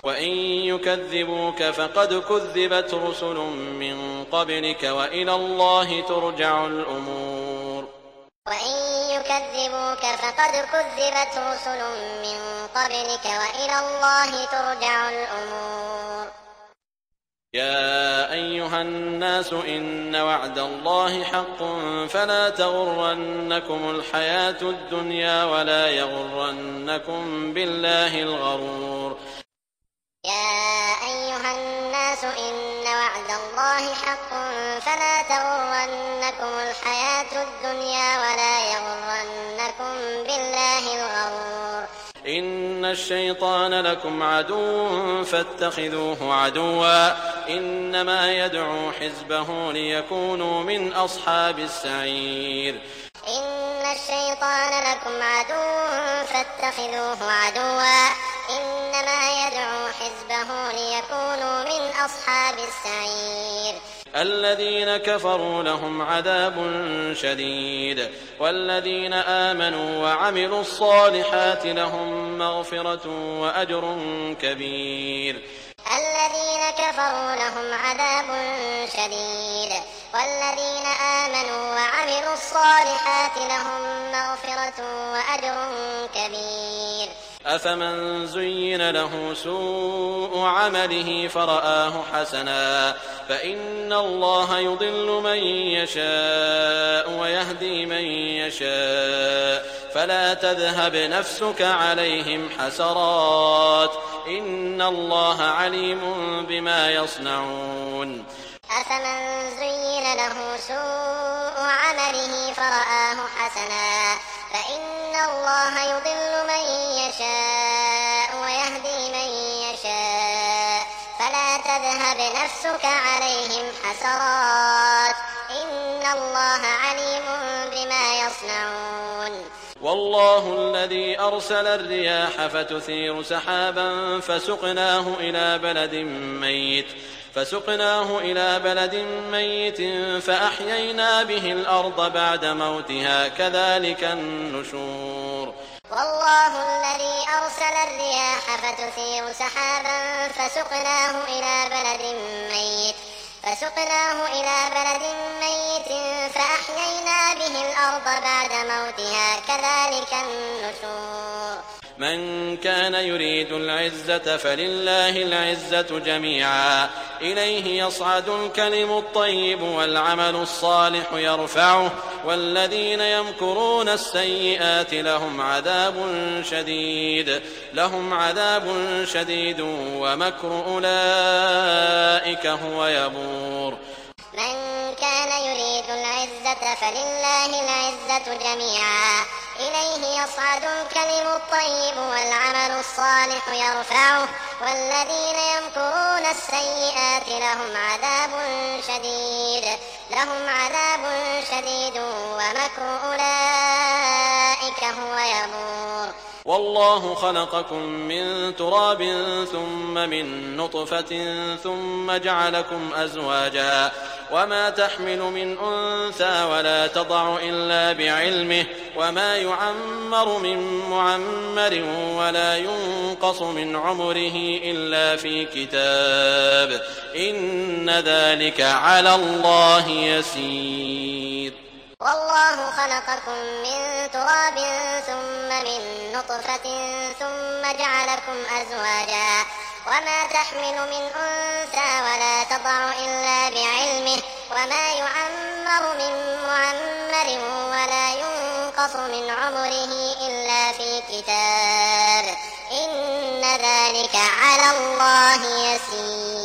وإن يكذبوك فقد كذبت رسل من قبلك وإلى الله ترجع الأمور. وإن يكذبوك فقد كذبت رسل من قبلك وإلى الله ترجع الأمور. يا أيها الناس إن وعد الله حق فلا تغرنكم الحياة الدنيا ولا يغرنكم بالله الغرور. يا أيها الناس إن وعد الله حق فلا تغرنكم الحياة الدنيا ولا يغرنكم بالله الغرور. إن الشيطان لكم عدو فاتخذوه عدوا إنما يدعو حزبه ليكونوا من أصحاب السعير. إن الشيطان لكم عدو فاتخذوه عدوا إنما يدعو حزبه ليكونوا من أصحاب السعير. الذين كفروا لهم عذاب شديد والذين آمنوا وعملوا الصالحات لهم مغفرة وأجر كبير. الذين كفروا لهم عذاب شديد والذين آمنوا وعملوا الصالحات لهم مغفرة وأجر كبير. أفمن زين له سوء عمله فرآه حسنا فإن الله يضل من يشاء ويهدي من يشاء فلا تذهب نفسك عليهم حسرات إن الله عليم بما يصنعون. أفمن زين له سوء عمله فرآه حسنا فإن الله يضل من يشاء ويهدي من يشاء فلا تذهب نفسك عليهم حسرات إن الله عليم بما يصنعون. والله الذي أرسل الرياح فتثير سحابا فسقناه إلى بلد ميت فأحيينا به الأرض بعد موتها كذلك النشور. والله الذي أرسل الرياح فتثير سحابا فسقناه إلى بلد ميت فأحيينا به الأرض بعد موتها كذلك النشور. من كان يريد العزة فلله العزة جميعا إليه يصعد الكلم الطيب والعمل الصالح يرفعه والذين يمكرون السيئات لهم عذاب شديد ومكر أولئك هو يبور. من كان يريد العزة فلله العزة جميعا إليه يصعد الكلم الطيب والعمل الصالح يرفعه والذين يمكرون السيئات لهم عذاب شديد ومكر أولئك هو يبور. والله خلقكم من تراب ثم من نطفة ثم جعلكم أزواجا وما تحمل من أنثى ولا تضع إلا بعلمه وما يعمر من معمر ولا ينقص من عمره إلا في كتاب إن ذلك على الله يسير. والله خلقكم من تراب ثم من نطفة ثم جعلكم أزواجا وما تحمل من أنثى ولا تضع إلا بعلمه وما يعمر من معمر ولا ينقص من عمره إلا في كتاب إن ذلك على الله يسير.